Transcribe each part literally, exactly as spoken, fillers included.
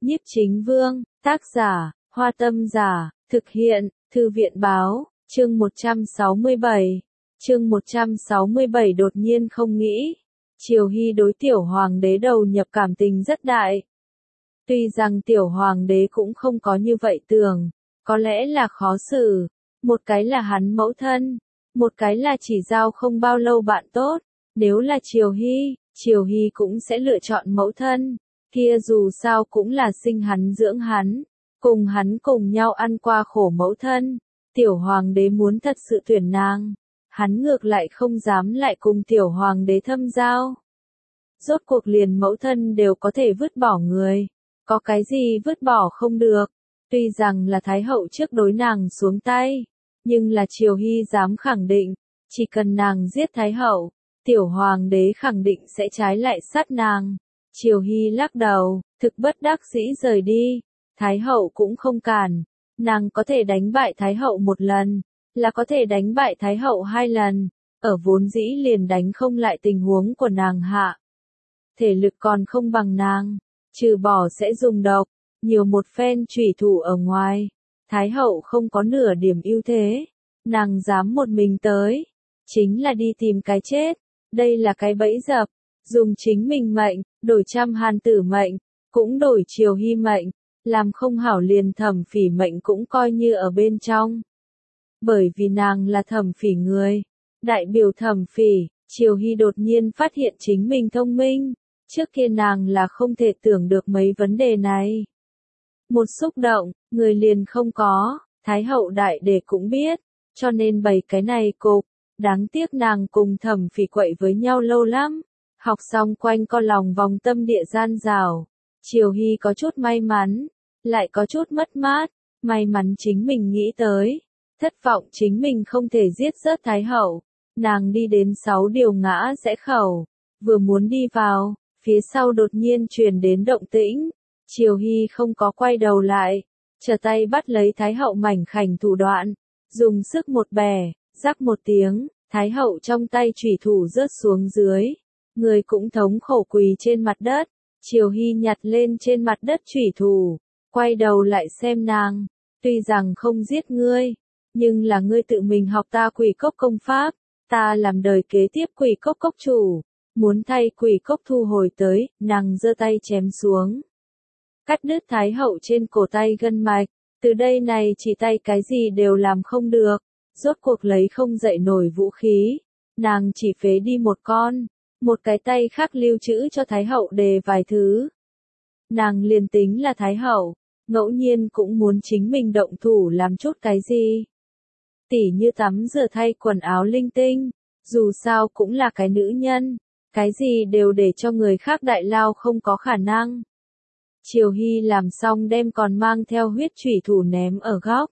Nhiếp Chính Vương, tác giả, Hoa Tâm Giả, thực hiện, Thư viện Báo, chương một trăm sáu mươi bảy. Chương một trăm sáu mươi bảy đột nhiên không nghĩ. Triều Hy đối tiểu hoàng đế đầu nhập cảm tình rất đại. Tuy rằng tiểu hoàng đế cũng không có như vậy tưởng, có lẽ là khó xử, một cái là hắn mẫu thân, một cái là chỉ giao không bao lâu bạn tốt, nếu là Triều Hy, Triều Hy cũng sẽ lựa chọn mẫu thân, kia dù sao cũng là sinh hắn dưỡng hắn, cùng hắn cùng nhau ăn qua khổ mẫu thân, tiểu hoàng đế muốn thật sự tuyển nàng, hắn ngược lại không dám lại cùng tiểu hoàng đế thâm giao. Rốt cuộc liền mẫu thân đều có thể vứt bỏ người, có cái gì vứt bỏ không được, tuy rằng là Thái hậu trước đối nàng xuống tay, nhưng là Triều Hy dám khẳng định, chỉ cần nàng giết Thái hậu, tiểu hoàng đế khẳng định sẽ trái lại sát nàng. Triều Hy lắc đầu, thực bất đắc dĩ rời đi, Thái hậu cũng không cản, nàng có thể đánh bại Thái hậu một lần, là có thể đánh bại Thái hậu hai lần, ở vốn dĩ liền đánh không lại tình huống của nàng hạ. Thể lực còn không bằng nàng, trừ bỏ sẽ dùng độc, nhiều một phen chủy thủ ở ngoài, Thái hậu không có nửa điểm ưu thế, nàng dám một mình tới, chính là đi tìm cái chết, đây là cái bẫy dập, dùng chính mình mệnh, đổi trăm hàn tử mệnh, cũng đổi Triều Hy mệnh, làm không hảo liền Thẩm Phỉ mệnh cũng coi như ở bên trong. Bởi vì nàng là Thẩm Phỉ người, đại biểu Thẩm Phỉ, Triều Hy đột nhiên phát hiện chính mình thông minh, trước kia nàng là không thể tưởng được mấy vấn đề này. Một xúc động, người liền không có, Thái hậu đại đệ cũng biết, cho nên bày cái này cục, đáng tiếc nàng cùng Thẩm Phỉ quậy với nhau lâu lắm, học xong quanh co lòng vòng tâm địa gian rào, Triều Hy có chút may mắn, lại có chút mất mát, may mắn chính mình nghĩ tới, thất vọng chính mình không thể giết rớt Thái hậu, nàng đi đến sáu điều ngã rẽ khẩu, vừa muốn đi vào, phía sau đột nhiên truyền đến động tĩnh, Triều Hy không có quay đầu lại, trở tay bắt lấy Thái hậu mảnh khảnh thủ đoạn, dùng sức một bẻ, rắc một tiếng, Thái hậu trong tay chủy thủ rớt xuống dưới, người cũng thống khổ quỳ trên mặt đất, Triều Hy nhặt lên trên mặt đất chủy thủ, quay đầu lại xem nàng, tuy rằng không giết ngươi, nhưng là ngươi tự mình học ta Quỷ Cốc công pháp, ta làm đời kế tiếp Quỷ Cốc cốc chủ, muốn thay Quỷ Cốc thu hồi tới, nàng giơ tay chém xuống, cắt đứt Thái hậu trên cổ tay gân mạch, từ đây này chỉ tay cái gì đều làm không được, rốt cuộc lấy không dậy nổi vũ khí, nàng chỉ phế đi một con, một cái tay khác lưu trữ cho Thái hậu đề vài thứ. Nàng liền tính là Thái hậu, ngẫu nhiên cũng muốn chính mình động thủ làm chút cái gì. Tỉ như tắm rửa thay quần áo linh tinh, dù sao cũng là cái nữ nhân, cái gì đều để cho người khác đại lao không có khả năng. Triều Hy làm xong đem còn mang theo huyết chủy thủ ném ở góc.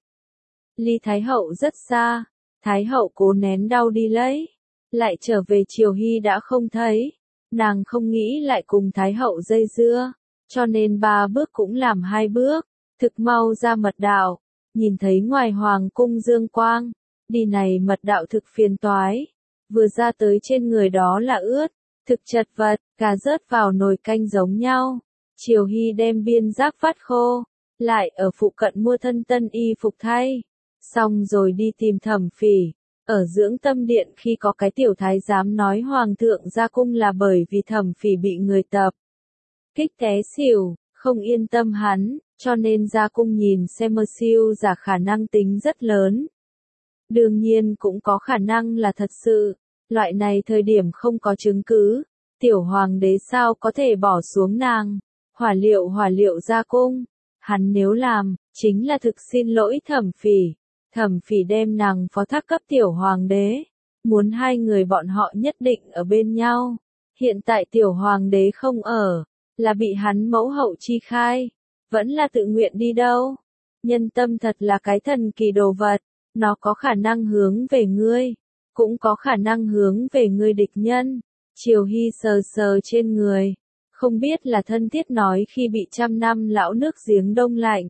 Ly Thái hậu rất xa, Thái hậu cố nén đau đi lấy, lại trở về Triều Hy đã không thấy, nàng không nghĩ lại cùng Thái hậu dây dưa, cho nên ba bước cũng làm hai bước, thực mau ra mật đạo, nhìn thấy ngoài hoàng cung dương quang, đi này mật đạo thực phiền toái, vừa ra tới trên người đó là ướt, thực chật vật, cà rớt vào nồi canh giống nhau. Triều Hy đem biên giác phát khô, lại ở phụ cận mua thân tân y phục thay, xong rồi đi tìm Thẩm Phỉ, ở dưỡng tâm điện khi có cái tiểu thái giám nói hoàng thượng ra cung là bởi vì Thẩm Phỉ bị người tập kích té xỉu, không yên tâm hắn, cho nên ra cung nhìn xem mơ siêu giả khả năng tính rất lớn. Đương nhiên cũng có khả năng là thật sự, loại này thời điểm không có chứng cứ, tiểu hoàng đế sao có thể bỏ xuống nàng. Hỏa liệu hỏa liệu ra cung, hắn nếu làm, chính là thực xin lỗi Thẩm Phỉ, Thẩm Phỉ đem nàng phó thác cấp tiểu hoàng đế, muốn hai người bọn họ nhất định ở bên nhau, hiện tại tiểu hoàng đế không ở, là bị hắn mẫu hậu chi khai, vẫn là tự nguyện đi đâu, nhân tâm thật là cái thần kỳ đồ vật, nó có khả năng hướng về ngươi, cũng có khả năng hướng về ngươi địch nhân, Triều Hy sờ sờ trên người. Không biết là thân thiết nói khi bị trăm năm lão nước giếng đông lạnh.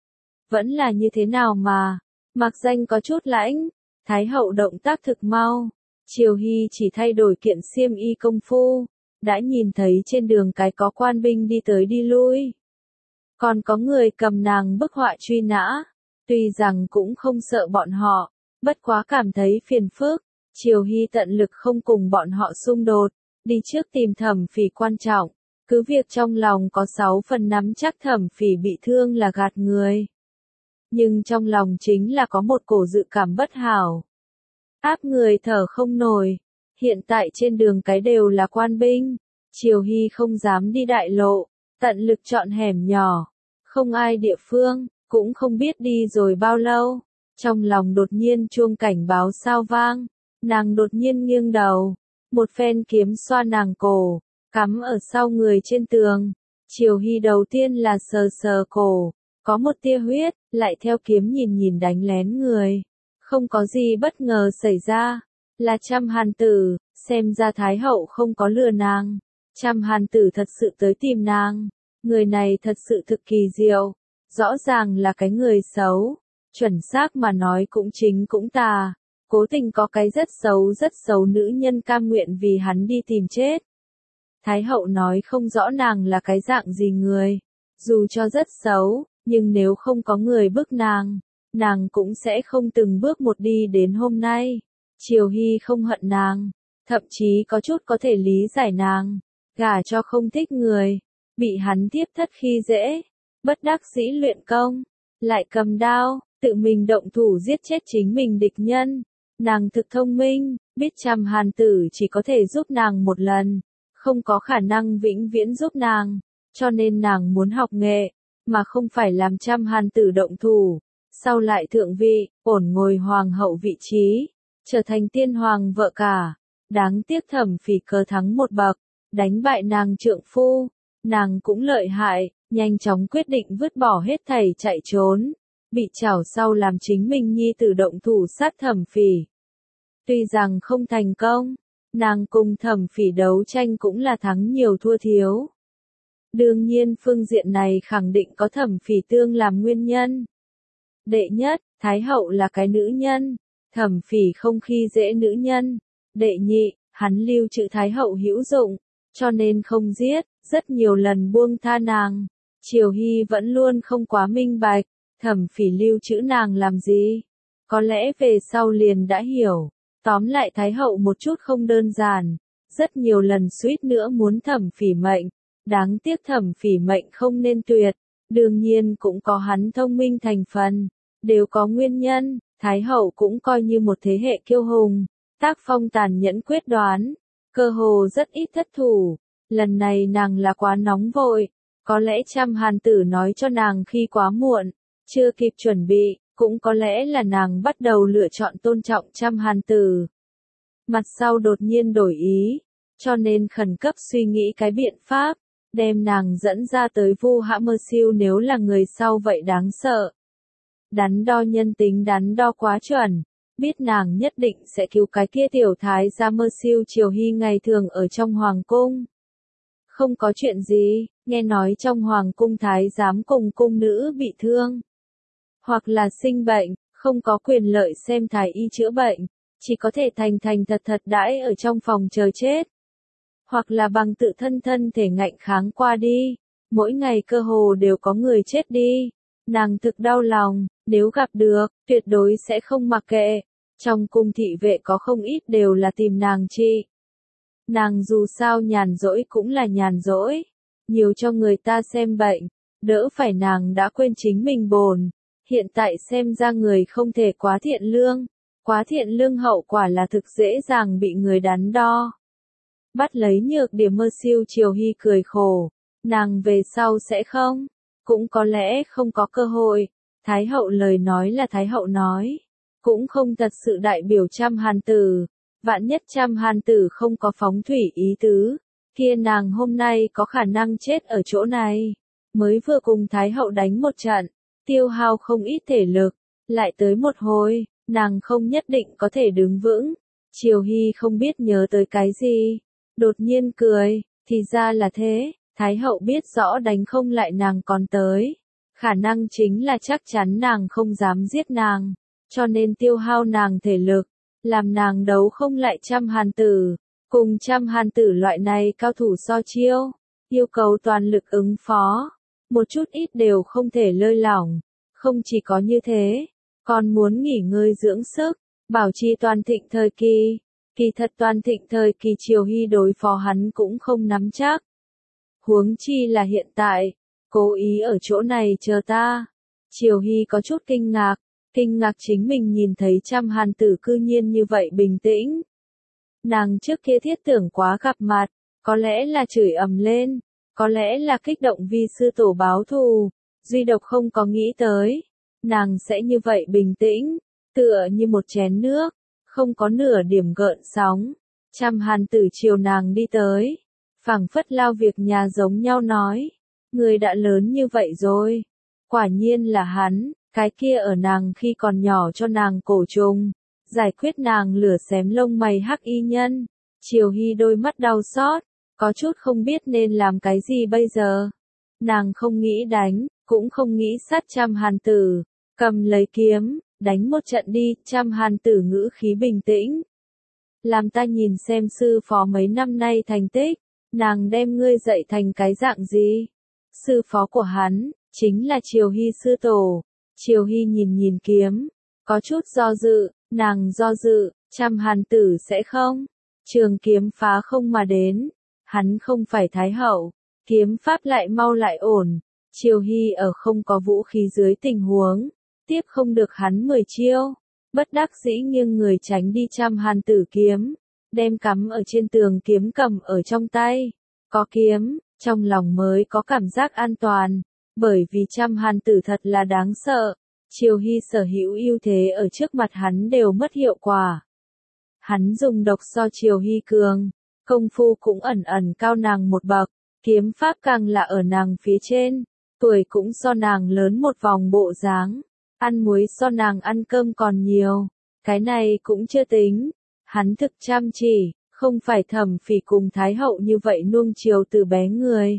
Vẫn là như thế nào mà, mặc danh có chút lãnh, Thái hậu động tác thực mau, Triều Hy chỉ thay đổi kiện xiêm y công phu, đã nhìn thấy trên đường cái có quan binh đi tới đi lui. Còn có người cầm nàng bức họa truy nã. Tuy rằng cũng không sợ bọn họ, bất quá cảm thấy phiền phức. Triều Hy tận lực không cùng bọn họ xung đột, đi trước tìm Thẩm Phỉ quan trọng. Cứ việc trong lòng có sáu phần nắm chắc Thẩm Phỉ bị thương là gạt người. Nhưng trong lòng chính là có một cổ dự cảm bất hảo. Áp người thở không nổi. Hiện tại trên đường cái đều là quan binh. Triều Hy không dám đi đại lộ, tận lực chọn hẻm nhỏ. Không ai địa phương, cũng không biết đi rồi bao lâu. Trong lòng đột nhiên chuông cảnh báo sao vang. Nàng đột nhiên nghiêng đầu. Một phen kiếm xoa nàng cổ, cắm ở sau người trên tường. Triều Hy đầu tiên là sờ sờ cổ, có một tia huyết, lại theo kiếm nhìn nhìn đánh lén người. Không có gì bất ngờ xảy ra, là Trăm Hàn Tử, xem ra Thái Hậu không có lừa nàng. Trăm Hàn Tử thật sự tới tìm nàng, người này thật sự thực kỳ diệu, rõ ràng là cái người xấu, chuẩn xác mà nói cũng chính cũng tà. Cố tình có cái rất xấu rất xấu nữ nhân cam nguyện vì hắn đi tìm chết. Thái Hậu nói không rõ nàng là cái dạng gì người, dù cho rất xấu, nhưng nếu không có người bức nàng, nàng cũng sẽ không từng bước một đi đến hôm nay. Triều Hy không hận nàng, thậm chí có chút có thể lý giải nàng, gả cho không thích người, bị hắn tiếp thất khi dễ, bất đắc dĩ luyện công, lại cầm đao, tự mình động thủ giết chết chính mình địch nhân. Nàng thực thông minh, biết Trăm Hàn Tử chỉ có thể giúp nàng một lần, không có khả năng vĩnh viễn giúp nàng, cho nên nàng muốn học nghệ, mà không phải làm Trăm Hàn Tử động thủ, sau lại thượng vị, ổn ngồi hoàng hậu vị trí, trở thành tiên hoàng vợ cả. Đáng tiếc Thẩm Phỉ cờ thắng một bậc, đánh bại nàng trượng phu, nàng cũng lợi hại, nhanh chóng quyết định vứt bỏ hết thảy chạy trốn. Bị chảo sau làm chính mình nhi tử động thủ sát Thẩm Phỉ. Tuy rằng không thành công, nàng cùng Thẩm Phỉ đấu tranh cũng là thắng nhiều thua thiếu. Đương nhiên phương diện này khẳng định có Thẩm Phỉ tương làm nguyên nhân. Đệ nhất, Thái Hậu là cái nữ nhân, Thẩm Phỉ không khi dễ nữ nhân. Đệ nhị, hắn lưu trữ Thái Hậu hữu dụng, cho nên không giết, rất nhiều lần buông tha nàng. Triều Hy vẫn luôn không quá minh bạch. Thẩm Phỉ lưu trữ nàng làm gì? Có lẽ về sau liền đã hiểu. Tóm lại Thái Hậu một chút không đơn giản. Rất nhiều lần suýt nữa muốn Thẩm Phỉ mệnh. Đáng tiếc Thẩm Phỉ mệnh không nên tuyệt. Đương nhiên cũng có hắn thông minh thành phần. Đều có nguyên nhân. Thái Hậu cũng coi như một thế hệ kiêu hùng. Tác phong tàn nhẫn quyết đoán. Cơ hồ rất ít thất thủ. Lần này nàng là quá nóng vội. Có lẽ Trăm Hàn Tử nói cho nàng khi quá muộn. Chưa kịp chuẩn bị, cũng có lẽ là nàng bắt đầu lựa chọn tôn trọng Trăm Hàn Tử. Mặt sau đột nhiên đổi ý, cho nên khẩn cấp suy nghĩ cái biện pháp, đem nàng dẫn ra tới Vu Hã Mơ Siêu nếu là người sau vậy đáng sợ. Đắn đo nhân tính đắn đo quá chuẩn, biết nàng nhất định sẽ cứu cái kia tiểu thái gia Mơ Siêu. Triều Hy ngày thường ở trong hoàng cung. Không có chuyện gì, nghe nói trong hoàng cung thái giám cùng cung nữ bị thương. Hoặc là sinh bệnh, không có quyền lợi xem thái y chữa bệnh, chỉ có thể thành thành thật thật đãi ở trong phòng chờ chết. Hoặc là bằng tự thân thân thể ngạnh kháng qua đi, mỗi ngày cơ hồ đều có người chết đi. Nàng thực đau lòng, nếu gặp được, tuyệt đối sẽ không mặc kệ. Trong cung thị vệ có không ít đều là tìm nàng trị. Nàng dù sao nhàn rỗi cũng là nhàn rỗi, nhiều cho người ta xem bệnh, đỡ phải nàng đã quên chính mình bổn. Hiện tại xem ra người không thể quá thiện lương, quá thiện lương hậu quả là thực dễ dàng bị người đắn đo. Bắt lấy nhược điểm Mơ Siêu. Triều Hy cười khổ, nàng về sau sẽ không, cũng có lẽ không có cơ hội. Thái Hậu lời nói là Thái Hậu nói, cũng không thật sự đại biểu Trăm Hàn Tử. Vạn nhất Trăm Hàn Tử không có phóng thủy ý tứ, kia nàng hôm nay có khả năng chết ở chỗ này. Mới vừa cùng Thái Hậu đánh một trận, tiêu hao không ít thể lực, lại tới một hồi, nàng không nhất định có thể đứng vững. Triều Hy không biết nhớ tới cái gì, đột nhiên cười, thì ra là thế. Thái Hậu biết rõ đánh không lại nàng còn tới, khả năng chính là chắc chắn nàng không dám giết nàng, cho nên tiêu hao nàng thể lực, làm nàng đấu không lại Trăm Hàn Tử. Cùng Trăm Hàn Tử loại này cao thủ so chiêu, yêu cầu toàn lực ứng phó, một chút ít đều không thể lơi lỏng. Không chỉ có như thế, còn muốn nghỉ ngơi dưỡng sức, bảo trì toàn thịnh thời kỳ. Kỳ thật toàn thịnh thời kỳ Triều Hy đối phó hắn cũng không nắm chắc. Huống chi là hiện tại, cố ý ở chỗ này chờ ta. Triều Hy có chút kinh ngạc, kinh ngạc chính mình nhìn thấy Trăm Hàn Tử cư nhiên như vậy bình tĩnh. Nàng trước kia thiết tưởng quá gặp mặt, có lẽ là chửi ầm lên, có lẽ là kích động vì sư tổ báo thù, duy độc không có nghĩ tới. Nàng sẽ như vậy bình tĩnh, tựa như một chén nước, không có nửa điểm gợn sóng. Trăm Hàn Tử chiều nàng đi tới, phảng phất lao việc nhà giống nhau nói, người đã lớn như vậy rồi. Quả nhiên là hắn, cái kia ở nàng khi còn nhỏ cho nàng cổ trùng, giải quyết nàng lửa xém lông mày hắc y nhân. Triều Hy đôi mắt đau xót, có chút không biết nên làm cái gì bây giờ. Nàng không nghĩ đánh, cũng không nghĩ sát Trăm Hàn Tử, cầm lấy kiếm, đánh một trận đi. Trăm Hàn Tử ngữ khí bình tĩnh. Làm ta nhìn xem sư phó mấy năm nay thành tích, nàng đem ngươi dạy thành cái dạng gì. Sư phó của hắn, chính là Triều Hy sư tổ. Triều Hy nhìn nhìn kiếm, có chút do dự, nàng do dự, Trăm Hàn Tử sẽ không. Trường kiếm phá không mà đến, hắn không phải thái hậu, kiếm pháp lại mau lại ổn. Triều Hy ở không có vũ khí dưới tình huống, tiếp không được hắn mười chiêu, bất đắc dĩ nghiêng người tránh đi Trăm Hàn Tử kiếm, đem cắm ở trên tường kiếm cầm ở trong tay. Có kiếm, trong lòng mới có cảm giác an toàn, bởi vì Trăm Hàn Tử thật là đáng sợ. Triều Hy sở hữu ưu thế ở trước mặt hắn đều mất hiệu quả. Hắn dùng độc so Triều Hy cường, công phu cũng ẩn ẩn cao nàng một bậc, kiếm pháp càng là ở nàng phía trên, tuổi cũng so nàng lớn một vòng bộ dáng, ăn muối so nàng ăn cơm còn nhiều. Cái này cũng chưa tính, hắn thực chăm chỉ, không phải Thẩm Phỉ cùng Thái hậu như vậy nuông chiều từ bé người.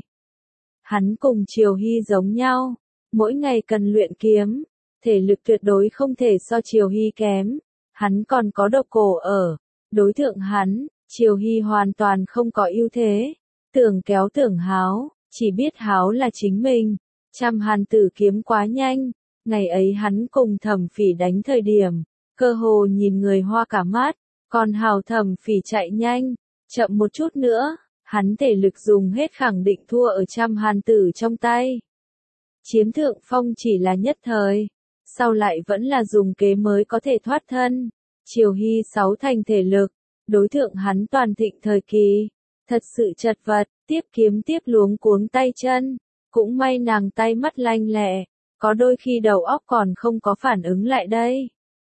Hắn cùng Triều Hy giống nhau, mỗi ngày cần luyện kiếm, thể lực tuyệt đối không thể so Triều Hy kém. Hắn còn có độc cổ ở, đối thượng hắn, Triều Hy hoàn toàn không có ưu thế. Tưởng kéo tưởng háo, chỉ biết háo là chính mình. Trăm Hàn Tử kiếm quá nhanh, ngày ấy hắn cùng Thẩm Phỉ đánh thời điểm, cơ hồ nhìn người hoa cả mắt, còn hào Thẩm Phỉ chạy nhanh, chậm một chút nữa, hắn thể lực dùng hết khẳng định thua ở Trăm Hàn Tử trong tay. Chiếm thượng phong chỉ là nhất thời, sau lại vẫn là dùng kế mới có thể thoát thân. Triều Hy sáu thành thể lực, đối thượng hắn toàn thịnh thời kỳ, thật sự chật vật, tiếp kiếm tiếp luống cuống tay chân, cũng may nàng tay mắt lanh lẹ, có đôi khi đầu óc còn không có phản ứng lại đây.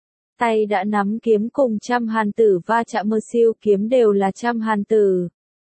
Tay đã nắm kiếm cùng Trăm Hàn Tử va chạm, mơ siêu kiếm đều là Trăm Hàn Tử.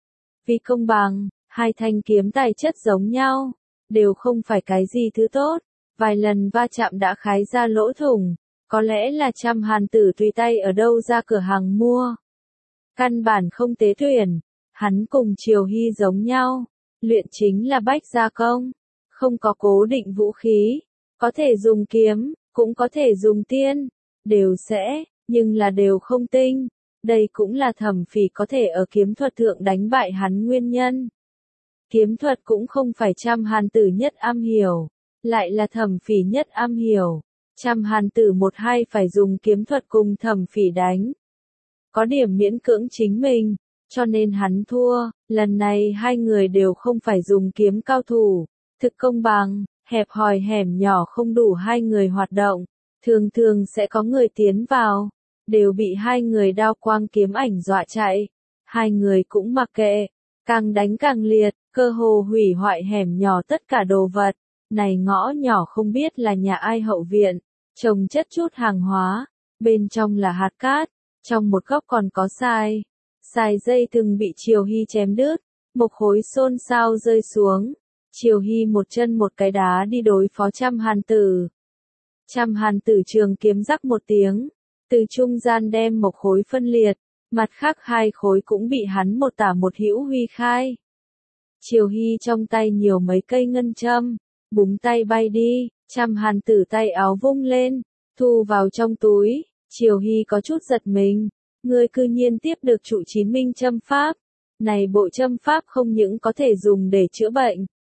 Vì công bằng, hai thanh kiếm tài chất giống nhau, đều không phải cái gì thứ tốt, vài lần va chạm đã khái ra lỗ thủng, có lẽ là Trăm Hàn Tử tùy tay ở đâu ra cửa hàng mua. Căn bản không tế tuyển, hắn cùng Triều Hy giống nhau, luyện chính là bách gia công, không có cố định vũ khí, có thể dùng kiếm, cũng có thể dùng tiên, đều sẽ, nhưng là đều không tinh. Đây cũng là Thẩm Phỉ có thể ở kiếm thuật thượng đánh bại hắn nguyên nhân. Kiếm thuật cũng không phải Trăm Hàn Tử nhất am hiểu, lại là Thẩm Phỉ nhất am hiểu. Trăm Hàn Tử một hai phải dùng kiếm thuật cùng Thẩm Phỉ đánh, có điểm miễn cưỡng chính mình, cho nên hắn thua. Lần này hai người đều không phải dùng kiếm cao thủ, thực công bằng, hẹp hòi hẻm nhỏ không đủ hai người hoạt động, thường thường sẽ có người tiến vào, đều bị hai người đao quang kiếm ảnh dọa chạy. Hai người cũng mặc kệ, càng đánh càng liệt, cơ hồ hủy hoại hẻm nhỏ tất cả đồ vật. Này ngõ nhỏ không biết là nhà ai hậu viện, trồng chất chút hàng hóa, bên trong là hạt cát, trong một góc còn có sai. Sai dây từng bị Triều Hy chém đứt, một khối xôn xao rơi xuống. Triều Hy một chân một cái đá đi đối phó Trăm Hàn Tử. Trăm Hàn Tử trường kiếm rắc một tiếng, từ trung gian đem một khối phân liệt, mặt khác hai khối cũng bị hắn một tả một hữu huy khai. Triều Hy trong tay nhiều mấy cây ngân châm, búng tay bay đi. Trăm Hàn Tử tay áo vung lên, thu vào trong túi. Triều Hy có chút giật mình, ngươi cư nhiên tiếp được trụ chín minh châm pháp. Này bộ châm pháp không những có thể dùng để chữa bệnh,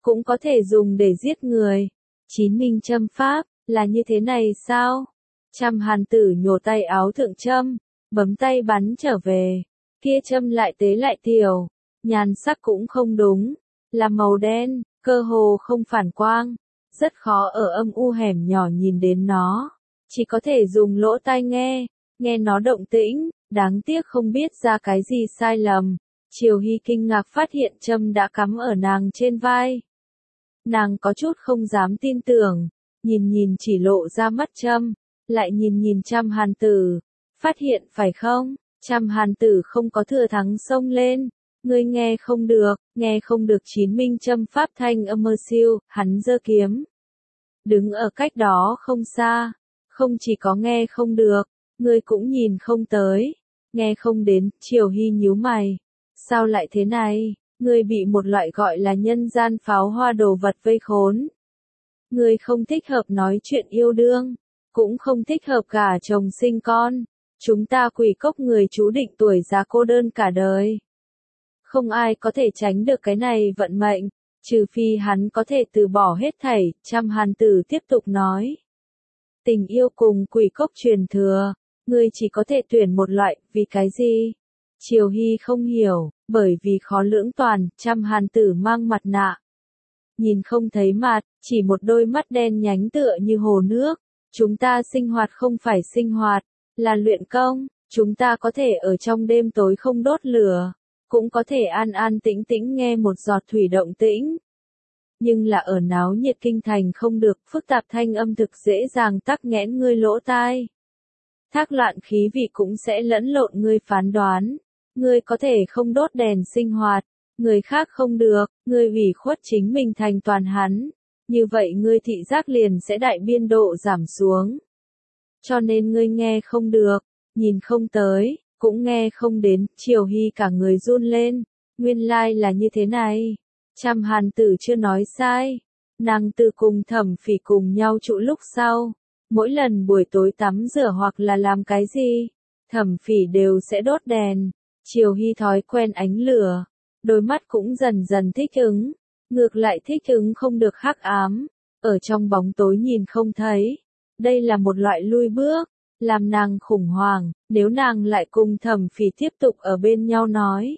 cũng có thể dùng để giết người. Chín minh châm pháp, là như thế này sao? Trăm hàn tử nhổ tay áo thượng châm, bấm tay bắn trở về. Kia châm lại tế lại tiểu, nhan sắc cũng không đúng, là màu đen, cơ hồ không phản quang, rất khó ở âm u hẻm nhỏ nhìn đến nó, chỉ có thể dùng lỗ tai nghe, nghe nó động tĩnh, đáng tiếc không biết ra cái gì sai lầm. Triều Hy kinh ngạc phát hiện châm đã cắm ở nàng trên vai. Nàng có chút không dám tin tưởng, nhìn nhìn chỉ lộ ra mắt châm, lại nhìn nhìn Trăm hàn tử, phát hiện phải không? Trăm hàn tử không có thừa thắng xông lên, ngươi nghe không được, nghe không được chín minh châm pháp thanh âm mơ siêu, hắn giơ kiếm. Đứng ở cách đó không xa, không chỉ có nghe không được, ngươi cũng nhìn không tới, nghe không đến. Triều Hy nhíu mày, sao lại thế này, ngươi bị một loại gọi là nhân gian pháo hoa đồ vật vây khốn. Ngươi không thích hợp nói chuyện yêu đương, cũng không thích hợp gả chồng sinh con. Chúng ta Quỷ Cốc người chú định tuổi già cô đơn cả đời. Không ai có thể tránh được cái này vận mệnh, trừ phi hắn có thể từ bỏ hết thảy. Trăm hàn tử tiếp tục nói. Tình yêu cùng Quỷ Cốc truyền thừa, ngươi chỉ có thể tuyển một loại, vì cái gì? Triều Hy không hiểu, bởi vì khó lưỡng toàn. Trăm hàn tử mang mặt nạ, nhìn không thấy mặt, chỉ một đôi mắt đen nhánh tựa như hồ nước. Chúng ta sinh hoạt không phải sinh hoạt, là luyện công. Chúng ta có thể ở trong đêm tối không đốt lửa, cũng có thể an an tĩnh tĩnh nghe một giọt thủy động tĩnh. Nhưng là ở náo nhiệt kinh thành không được, phức tạp thanh âm thực dễ dàng tắc nghẽn ngươi lỗ tai. Thác loạn khí vị cũng sẽ lẫn lộn ngươi phán đoán. Ngươi có thể không đốt đèn sinh hoạt, người khác không được, ngươi ủy khuất chính mình thành toàn hắn. Như vậy ngươi thị giác liền sẽ đại biên độ giảm xuống. Cho nên ngươi nghe không được, nhìn không tới, cũng nghe không đến. Triều Hy cả người run lên, nguyên lai là như thế này. Trăm hàn tử chưa nói sai, nàng từ cùng Thẩm Phỉ cùng nhau trụ lúc sau, mỗi lần buổi tối tắm rửa hoặc là làm cái gì, Thẩm Phỉ đều sẽ đốt đèn. Triều Hy thói quen ánh lửa, đôi mắt cũng dần dần thích ứng, ngược lại thích ứng không được hắc ám, ở trong bóng tối nhìn không thấy. Đây là một loại lui bước, làm nàng khủng hoảng. Nếu nàng lại cùng Thẩm Phỉ tiếp tục ở bên nhau nói,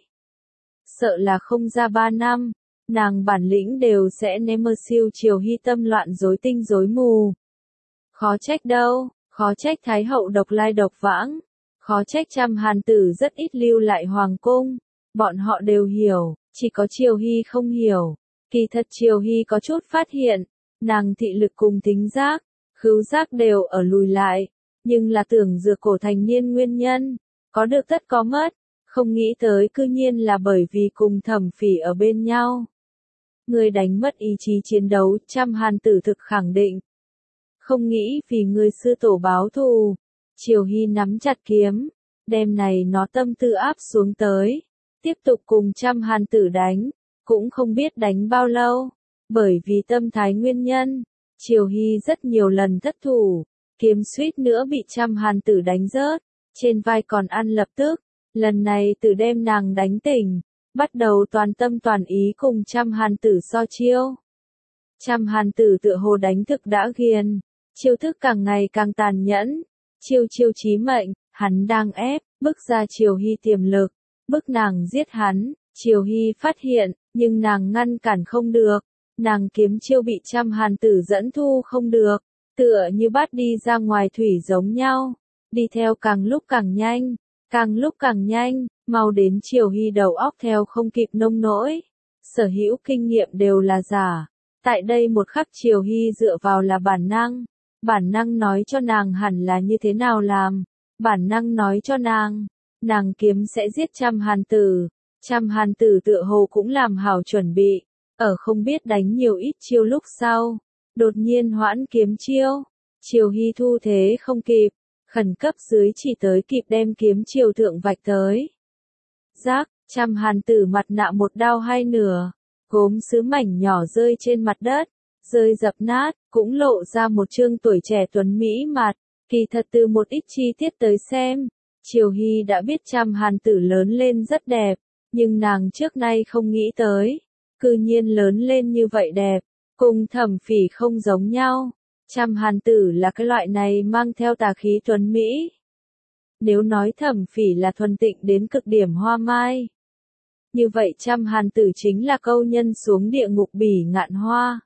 sợ là không ra ba năm, nàng bản lĩnh đều sẽ ném mơ siêu. Triều Hy tâm loạn rối tinh rối mù. Khó trách đâu, khó trách Thái hậu độc lai độc vãng, khó trách Trăm hàn tử rất ít lưu lại hoàng cung. Bọn họ đều hiểu, chỉ có Triều Hy không hiểu. Kỳ thật Triều Hy có chút phát hiện, nàng thị lực cùng thính giác, khứu giác đều ở lùi lại, nhưng là tưởng dựa cổ thành niên nguyên nhân, có được tất có mất, không nghĩ tới cư nhiên là bởi vì cùng Thẩm Phỉ ở bên nhau. Người đánh mất ý chí chiến đấu. Trăm hàn tử thực khẳng định, không nghĩ vì người sư tổ báo thù. Triều Hy nắm chặt kiếm, đêm này nó tâm tư áp xuống tới, tiếp tục cùng Trăm hàn tử đánh, cũng không biết đánh bao lâu, bởi vì tâm thái nguyên nhân, Triều Hy rất nhiều lần thất thủ, kiếm suýt nữa bị Trăm hàn tử đánh rớt, trên vai còn ăn lập tức. Lần này từ đêm nàng đánh tỉnh, bắt đầu toàn tâm toàn ý cùng Trăm hàn tử so chiêu. Trăm hàn tử tựa hồ đánh thực đã ghiền, chiêu thức càng ngày càng tàn nhẫn, chiêu chiêu chí mệnh. Hắn đang ép, bức ra Triều Hy tiềm lực, bức nàng giết hắn. Triều Hy phát hiện, nhưng nàng ngăn cản không được, nàng kiếm chiêu bị Trăm hàn tử dẫn thu không được, tựa như bắt đi ra ngoài thủy giống nhau, đi theo càng lúc càng nhanh, càng lúc càng nhanh, mau đến Triều Hy đầu óc theo không kịp nông nỗi, sở hữu kinh nghiệm đều là giả. Tại đây một khắc Triều Hy dựa vào là bản năng, bản năng nói cho nàng hẳn là như thế nào làm, bản năng nói cho nàng, nàng kiếm sẽ giết Trăm hàn tử. Trăm hàn tử tựa hồ cũng làm hảo chuẩn bị, ở không biết đánh nhiều ít chiêu lúc sau, đột nhiên hoãn kiếm chiêu. Triều Hy thu thế không kịp, khẩn cấp dưới chỉ tới kịp đem kiếm chiều thượng vạch tới. Rác, Trăm hàn tử mặt nạ một đao hai nửa, gốm sứ mảnh nhỏ rơi trên mặt đất, rơi dập nát, cũng lộ ra một trương tuổi trẻ tuấn mỹ mặt. Kỳ thật từ một ít chi tiết tới xem, Triều Hy đã biết Trăm hàn tử lớn lên rất đẹp, nhưng nàng trước nay không nghĩ tới, cư nhiên lớn lên như vậy đẹp, cùng Thẩm Phỉ không giống nhau. Trăm Hàn Tử là cái loại này mang theo tà khí tuấn Mỹ. Nếu nói Thẩm Phỉ là thuần tịnh đến cực điểm hoa mai, như vậy Trăm Hàn Tử chính là câu nhân xuống địa ngục bỉ ngạn hoa.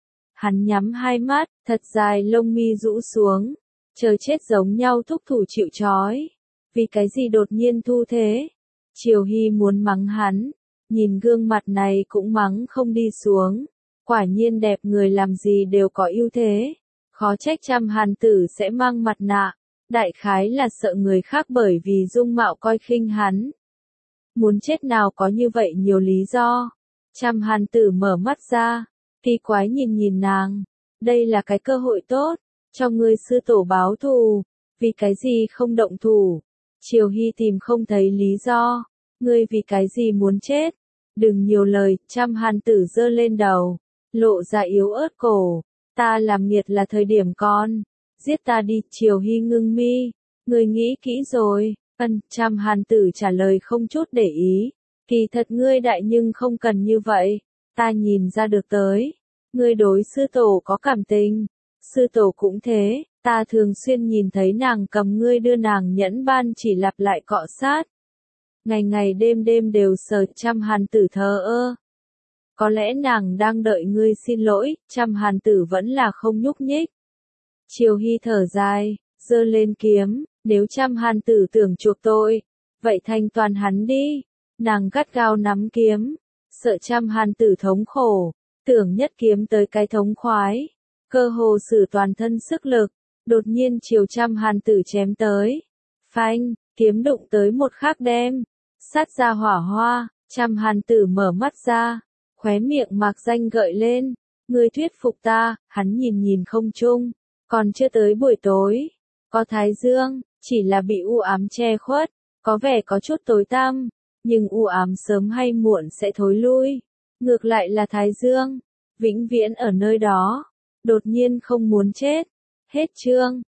Hắn nhắm hai mắt, thật dài lông mi rũ xuống, chờ chết giống nhau thúc thủ chịu trói. Vì cái gì đột nhiên thu thế? Triều Hy muốn mắng hắn, nhìn gương mặt này cũng mắng không đi xuống. Quả nhiên đẹp người làm gì đều có ưu thế. Khó trách Trăm Hàn Tử sẽ mang mặt nạ, đại khái là sợ người khác bởi vì dung mạo coi khinh hắn. Muốn chết nào có như vậy nhiều lý do. Trăm Hàn Tử mở mắt ra, kỳ quái nhìn nhìn nàng, đây là cái cơ hội tốt, cho ngươi sư tổ báo thù, vì cái gì không động thủ. Triều Hy tìm không thấy lý do, ngươi vì cái gì muốn chết, đừng nhiều lời. Trăm Hàn Tử giơ lên đầu, lộ ra yếu ớt cổ, ta làm nghiệt là thời điểm con, giết ta đi. Triều Hy ngưng mi, ngươi nghĩ kỹ rồi. Ân. Trăm Hàn Tử trả lời không chút để ý, kỳ thật ngươi đại nhưng không cần như vậy, ta nhìn ra được tới, ngươi đối sư tổ có cảm tình, sư tổ cũng thế, ta thường xuyên nhìn thấy nàng cầm ngươi đưa nàng nhẫn ban chỉ lặp lại cọ sát. Ngày ngày đêm đêm đều sờ. Trăm Hàn Tử thờ ơ. Có lẽ nàng đang đợi ngươi xin lỗi. Trăm Hàn Tử vẫn là không nhúc nhích. Triều Hy thở dài, giơ lên kiếm, nếu Trăm Hàn Tử tưởng chuộc tội, vậy thanh toàn hắn đi. Nàng gắt gao nắm kiếm, sợ Trăm Hàn Tử thống khổ, tưởng nhất kiếm tới cái thống khoái, cơ hồ sử toàn thân sức lực, đột nhiên chiều Trăm Hàn Tử chém tới. Phanh, kiếm đụng tới một khắc đem, sát ra hỏa hoa. Trăm Hàn Tử mở mắt ra, khóe miệng mạc danh gợi lên, ngươi thuyết phục ta. Hắn nhìn nhìn không trung, còn chưa tới buổi tối, có thái dương, chỉ là bị u ám che khuất, có vẻ có chút tối tăm, nhưng u ám sớm hay muộn sẽ thối lui. Ngược lại là thái dương, vĩnh viễn ở nơi đó, đột nhiên không muốn chết. Hết chương.